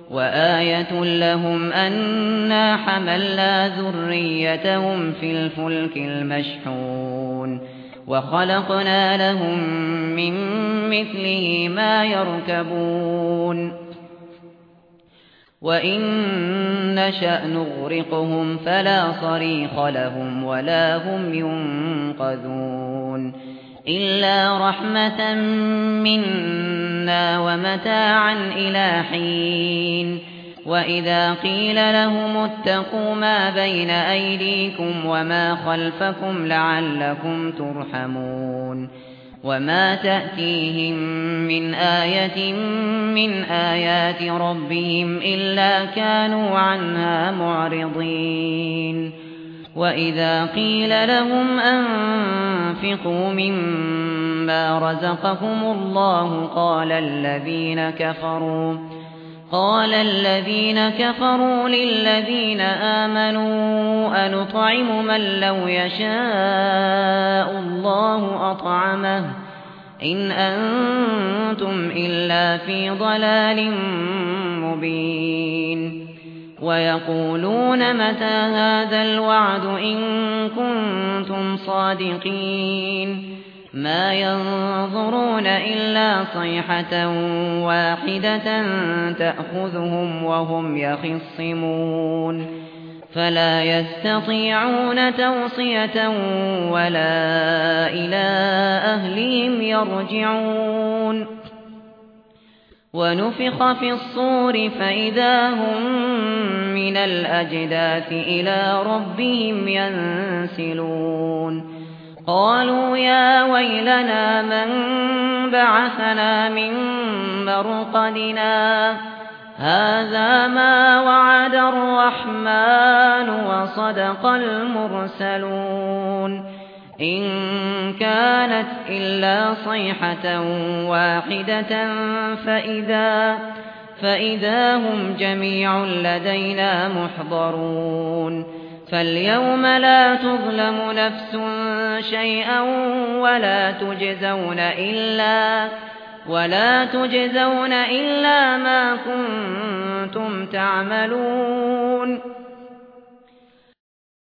وآية لهم أنا حملنا ذريتهم في الفلك المشحون وخلقنا لهم من مثله ما يركبون وإن نشأ نغرقهم فلا صريخ لهم ولا هم ينقذون إلا رحمة منا ومتاعا إلى حين وإذا قيل لهم اتقوا ما بين أيديكم وما خلفكم لعلكم ترحمون وما تأتيهم من آية من آيات ربهم إلا كانوا عنها معرضين وإذا قيل لهم أنفقوا مما رزقكم الله قال الذين كفروا للذين آمنوا أنطعم من لو يشاء الله أطعمه إن أنتم إلا في ضلال مبين ويقولون متى هذا الوعد إن كنتم صادقين ما ينظرون إلا صيحة واحدة تأخذهم وهم يخصمون فلا يستطيعون توصية ولا إلى أهلهم يرجعون ونفخ في الصور فإذا هم من الأجداث إلى ربهم ينسلون قالوا يا ويلنا من بعثنا من مرقدنا هذا ما وعد الرحمن وصدق المرسلون إن كانت إلا صيحة واحدة فإذا هم جميع لدينا محضرون فاليوم لا تظلم نفس شيئا ولا تجزون إلا ما كنتم تعملون